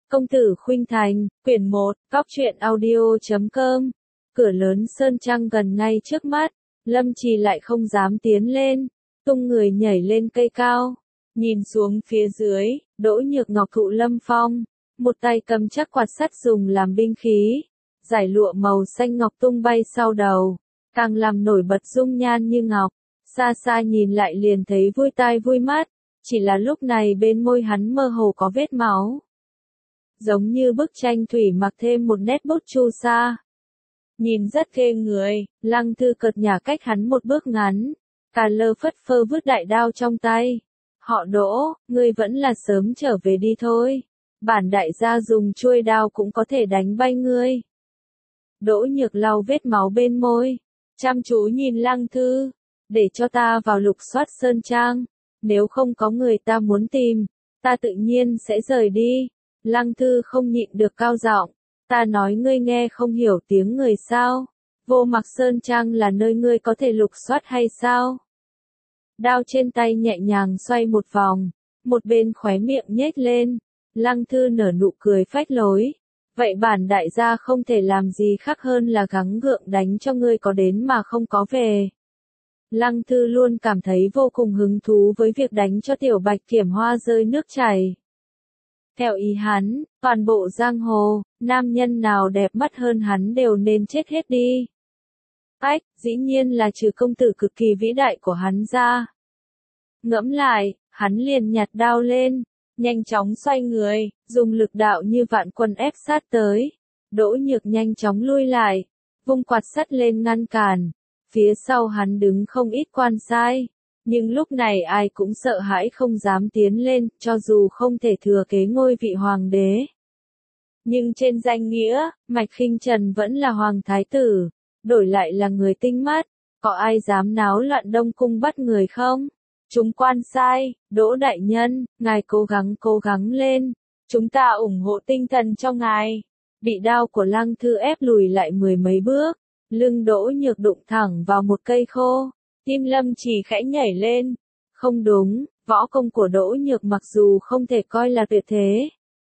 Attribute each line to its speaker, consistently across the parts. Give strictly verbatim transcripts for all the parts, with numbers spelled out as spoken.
Speaker 1: Công tử Khuynh Thành, quyển một, Cóc truyện audio chấm com. Cửa lớn sơn trang gần ngay trước mắt, Lâm Trì lại không dám tiến lên, tung người nhảy lên cây cao, nhìn xuống phía dưới, Đỗ Nhược Ngọc thụ lâm phong, một tay cầm chắc quạt sắt dùng làm binh khí, dải lụa màu xanh ngọc tung bay sau đầu, càng làm nổi bật dung nhan như ngọc, xa xa nhìn lại liền thấy vui tai vui mắt, chỉ là lúc này bên môi hắn mơ hồ có vết máu. Giống như bức tranh thủy mặc thêm một nét bút chu sa. Nhìn rất ghê người, Lăng Thư cợt nhả cách hắn một bước ngắn, cà lơ phất phơ vứt đại đao trong tay. Họ Đỗ, ngươi vẫn là sớm trở về đi thôi. Bản đại gia dùng chuôi đao cũng có thể đánh bay ngươi. Đỗ Nhược lau vết máu bên môi, chăm chú nhìn Lăng Thư, để cho ta vào lục soát sơn trang, nếu không có người ta muốn tìm, ta tự nhiên sẽ rời đi. Lăng Thư không nhịn được cao giọng, ta nói ngươi nghe không hiểu tiếng người sao, Vô Mặc Sơn Trang là nơi ngươi có thể lục soát hay sao? Đao trên tay nhẹ nhàng xoay một vòng, một bên khóe miệng nhếch lên, Lăng Thư nở nụ cười phách lối, vậy bản đại gia không thể làm gì khác hơn là gắng gượng đánh cho ngươi có đến mà không có về. Lăng Thư luôn cảm thấy vô cùng hứng thú với việc đánh cho Tiểu Bạch Kiểm hoa rơi nước chảy. Theo ý hắn, toàn bộ giang hồ, nam nhân nào đẹp mắt hơn hắn đều nên chết hết đi. Ách, dĩ nhiên là trừ công tử cực kỳ vĩ đại của hắn ra. Ngẫm lại, hắn liền nhặt đao lên, nhanh chóng xoay người, dùng lực đạo như vạn quân ép sát tới. Đỗ Nhược nhanh chóng lui lại, vung quạt sắt lên ngăn cản. Phía sau hắn đứng không ít quan sai. Nhưng lúc này ai cũng sợ hãi không dám tiến lên, cho dù không thể thừa kế ngôi vị hoàng đế. Nhưng trên danh nghĩa, Mạch Khinh Trần vẫn là hoàng thái tử, đổi lại là người tinh mắt, có ai dám náo loạn Đông Cung bắt người không? Chúng quan sai, Đỗ đại nhân, ngài cố gắng cố gắng lên, chúng ta ủng hộ tinh thần cho ngài. Bị đao của Lăng Thư ép lùi lại mười mấy bước, lưng Đỗ Nhược đụng thẳng vào một cây khô. Tim Lâm Chỉ khẽ nhảy lên. Không đúng, võ công của Đỗ Nhược mặc dù không thể coi là tuyệt thế,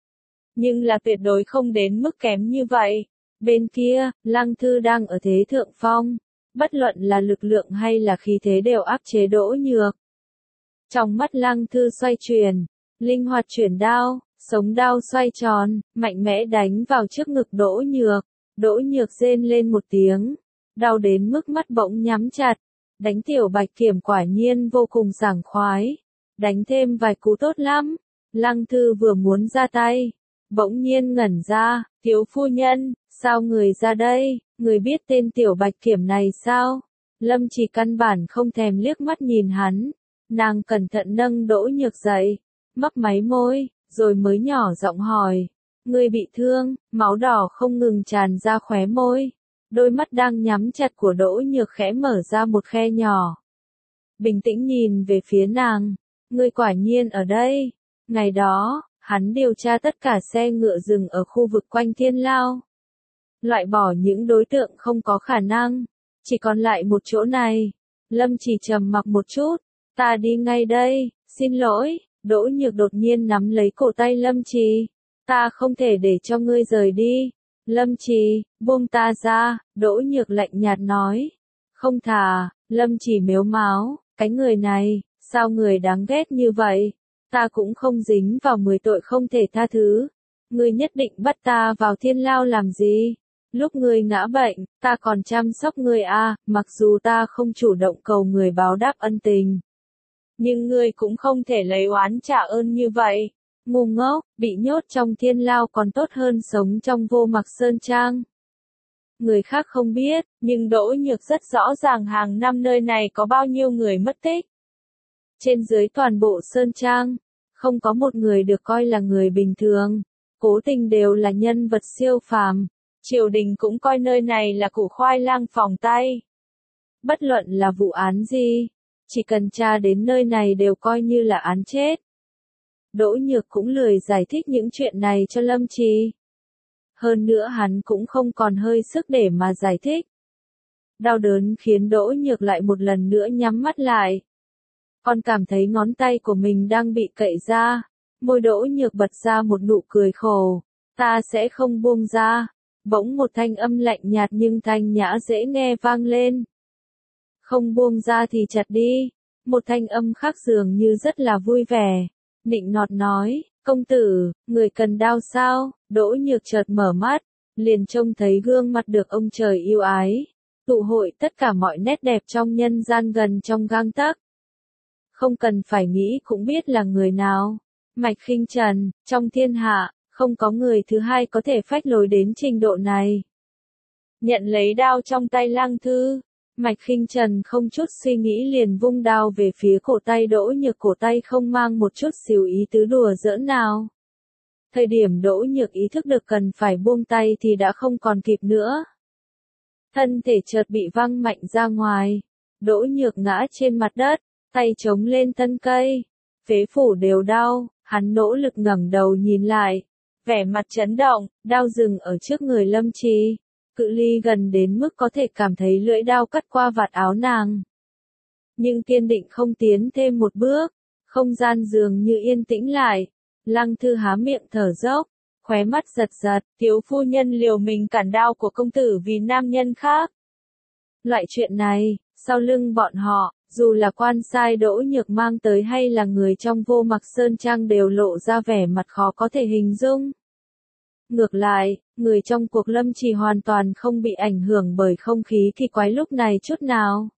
Speaker 1: nhưng là tuyệt đối không đến mức kém như vậy. Bên kia, Lăng Thư đang ở thế thượng phong, bất luận là lực lượng hay là khí thế đều áp chế Đỗ Nhược. Trong mắt Lăng Thư xoay chuyển, linh hoạt chuyển đao, sống đao xoay tròn, mạnh mẽ đánh vào trước ngực Đỗ Nhược. Đỗ Nhược rên lên một tiếng, đau đến mức mắt bỗng nhắm chặt. Đánh Tiểu Bạch Kiểm quả nhiên vô cùng sảng khoái, đánh thêm vài cú tốt lắm. Lăng Thư vừa muốn ra tay, bỗng nhiên ngẩn ra, thiếu phu nhân, sao người ra đây, người biết tên Tiểu Bạch Kiểm này sao? Lâm Chỉ căn bản không thèm liếc mắt nhìn hắn, nàng cẩn thận nâng Đỗ Nhược dậy, mấp máy môi, rồi mới nhỏ giọng hỏi, người bị thương, máu đỏ không ngừng tràn ra khóe môi. Đôi mắt đang nhắm chặt của Đỗ Nhược khẽ mở ra một khe nhỏ. Bình tĩnh nhìn về phía nàng, ngươi quả nhiên ở đây. Ngày đó, hắn điều tra tất cả xe ngựa dừng ở khu vực quanh Thiên Lao. Loại bỏ những đối tượng không có khả năng, chỉ còn lại một chỗ này. Lâm Chỉ trầm mặc một chút, ta đi ngay đây, xin lỗi. Đỗ Nhược đột nhiên nắm lấy cổ tay Lâm Chỉ, ta không thể để cho ngươi rời đi. Lâm Chỉ, buông ta ra, Đỗ Nhược lạnh nhạt nói. Không thà, Lâm Chỉ mếu máo, cái người này, sao người đáng ghét như vậy? Ta cũng không dính vào mười tội không thể tha thứ. Ngươi nhất định bắt ta vào Thiên Lao làm gì? Lúc ngươi ngã bệnh, ta còn chăm sóc ngươi à, mặc dù ta không chủ động cầu người báo đáp ân tình. Nhưng ngươi cũng không thể lấy oán trả ơn như vậy. Ngu ngốc, bị nhốt trong Thiên Lao còn tốt hơn sống trong Vô Mặc Sơn Trang. Người khác không biết, nhưng Đỗ Nhược rất rõ ràng hàng năm nơi này có bao nhiêu người mất tích. Trên dưới toàn bộ Sơn Trang, không có một người được coi là người bình thường, cố tình đều là nhân vật siêu phàm. Triều đình cũng coi nơi này là củ khoai lang phòng tay. Bất luận là vụ án gì, chỉ cần tra đến nơi này đều coi như là án chết. Đỗ Nhược cũng lười giải thích những chuyện này cho Lâm Trì. Hơn nữa hắn cũng không còn hơi sức để mà giải thích. Đau đớn khiến Đỗ Nhược lại một lần nữa nhắm mắt lại. Còn cảm thấy ngón tay của mình đang bị cậy ra. Môi Đỗ Nhược bật ra một nụ cười khổ. ta sẽ không buông ra. Bỗng một thanh âm lạnh nhạt nhưng thanh nhã dễ nghe vang lên. Không buông ra thì chặt đi. Một thanh âm khác dường như rất là vui vẻ. Nịnh nọt nói, công tử, người cần đao sao? Đỗ Nhược chợt mở mắt, liền trông thấy gương mặt được ông trời yêu ái, tụ hội tất cả mọi nét đẹp trong nhân gian gần trong gang tấc. Không cần phải nghĩ cũng biết là người nào. Mạch Khinh Trần, trong thiên hạ, không có người thứ hai có thể phách lối đến trình độ này. Nhận lấy đao trong tay Lăng Thư, Mạch Khinh Trần không chút suy nghĩ liền vung đao về phía cổ tay Đỗ Nhược, cổ tay không mang một chút xíu ý tứ đùa giỡn nào. Thời điểm Đỗ Nhược ý thức được cần phải buông tay thì đã không còn kịp nữa. Thân thể chợt bị văng mạnh ra ngoài, Đỗ Nhược ngã trên mặt đất, tay chống lên thân cây, phế phủ đều đau, hắn nỗ lực ngẩng đầu nhìn lại, vẻ mặt chấn động, đao dừng ở trước người Lâm Trì, cự ly gần đến mức có thể cảm thấy lưỡi đao cắt qua vạt áo nàng. Nhưng kiên định không tiến thêm một bước, không gian dường như yên tĩnh lại. Lăng Thư há miệng thở dốc, khóe mắt giật giật, thiếu phu nhân liều mình cản đao của công tử vì nam nhân khác. Loại chuyện này, sau lưng bọn họ, dù là quan sai Đỗ Nhược mang tới hay là người trong Vô Mặc Sơn Trang đều lộ ra vẻ mặt khó có thể hình dung. Ngược lại, người trong cuộc Lâm Trì hoàn toàn không bị ảnh hưởng bởi không khí kỳ quái lúc này chút nào.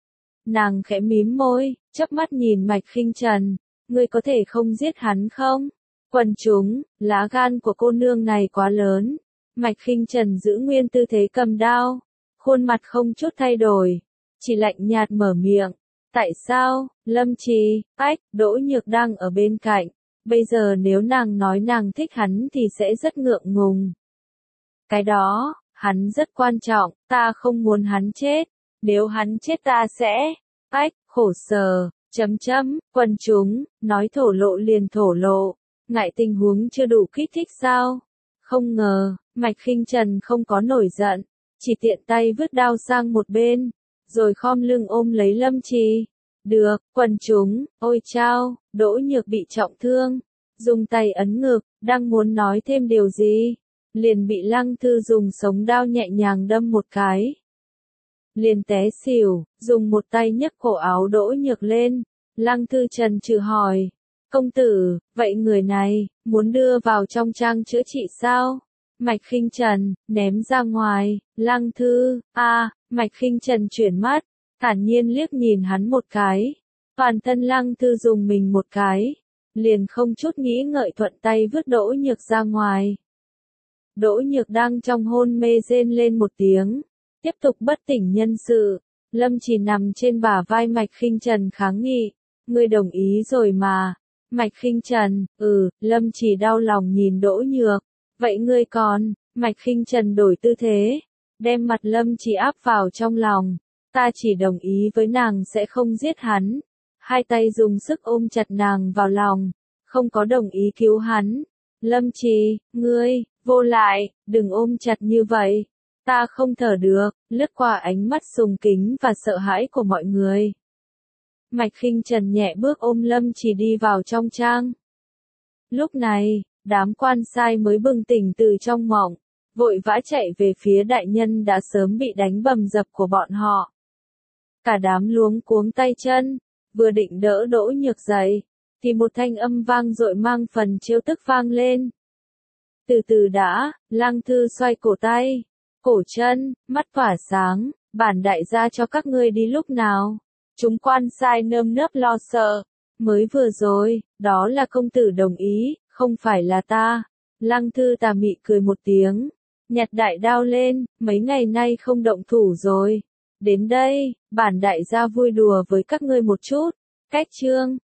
Speaker 1: Nàng khẽ mím môi, chớp mắt nhìn Mạch Khinh Trần, ngươi có thể không giết hắn không? Quần chúng, lá gan của cô nương này quá lớn. Mạch Khinh Trần giữ nguyên tư thế cầm đao, khuôn mặt không chút thay đổi, chỉ lạnh nhạt mở miệng. Tại sao? Lâm Trì, ách, Đỗ Nhược đang ở bên cạnh. Bây giờ nếu nàng nói nàng thích hắn thì sẽ rất ngượng ngùng. Cái đó, hắn rất quan trọng, ta không muốn hắn chết. Nếu hắn chết ta sẽ, ách, khổ sở, chấm chấm, quần chúng, nói thổ lộ liền thổ lộ. Ngại tình huống chưa đủ kích thích sao? Không ngờ, Mạch Khinh Trần không có nổi giận, chỉ tiện tay vứt đao sang một bên, rồi khom lưng ôm lấy Lâm Trì. Được, quần chúng, ôi chao, Đỗ Nhược bị trọng thương, dùng tay ấn ngực, đang muốn nói thêm điều gì, liền bị Lăng Thư dùng sống đao nhẹ nhàng đâm một cái. Liền té xỉu, dùng một tay nhấc cổ áo Đỗ Nhược lên, Lăng Thư trần trừ hỏi. Công tử, vậy người này, muốn đưa vào trong trang chữa trị sao? Mạch Khinh Trần, ném ra ngoài, Lăng Thư, a à, Mạch Khinh Trần chuyển mắt, thản nhiên liếc nhìn hắn một cái. Toàn thân Lăng Thư dùng mình một cái, liền không chút nghĩ ngợi thuận tay vứt Đỗ Nhược ra ngoài. Đỗ Nhược đang trong hôn mê rên lên một tiếng, tiếp tục bất tỉnh nhân sự. Lâm Trì nằm trên bả vai Mạch Khinh Trần kháng nghị, ngươi đồng ý rồi mà. Mạch Khinh Trần, ừ, Lâm Trì đau lòng nhìn Đỗ Nhược, vậy ngươi còn, Mạch Khinh Trần đổi tư thế, đem mặt Lâm Trì áp vào trong lòng, ta chỉ đồng ý với nàng sẽ không giết hắn, hai tay dùng sức ôm chặt nàng vào lòng, không có đồng ý cứu hắn. Lâm Trì, ngươi, vô lại, đừng ôm chặt như vậy, ta không thở được, lướt qua ánh mắt sùng kính và sợ hãi của mọi người. Mạch Khinh Trần nhẹ bước ôm Lâm Trì đi vào trong trang. Lúc này, đám quan sai mới bừng tỉnh từ trong mộng, vội vã chạy về phía đại nhân đã sớm bị đánh bầm dập của bọn họ. Cả đám luống cuống tay chân, vừa định đỡ Đỗ Nhược dậy, thì một thanh âm vang dội mang phần trêu tức vang lên. Từ từ đã, Lăng Thư xoay cổ tay, cổ chân, mắt tỏa sáng, bản đại gia cho các ngươi đi lúc nào. Chúng quan sai nơm nớp lo sợ, mới vừa rồi, đó là công tử đồng ý, không phải là ta. Lăng Thư tà mị cười một tiếng, nhặt đại đao lên, mấy ngày nay không động thủ rồi. Đến đây, bản đại gia vui đùa với các ngươi một chút. Cách chương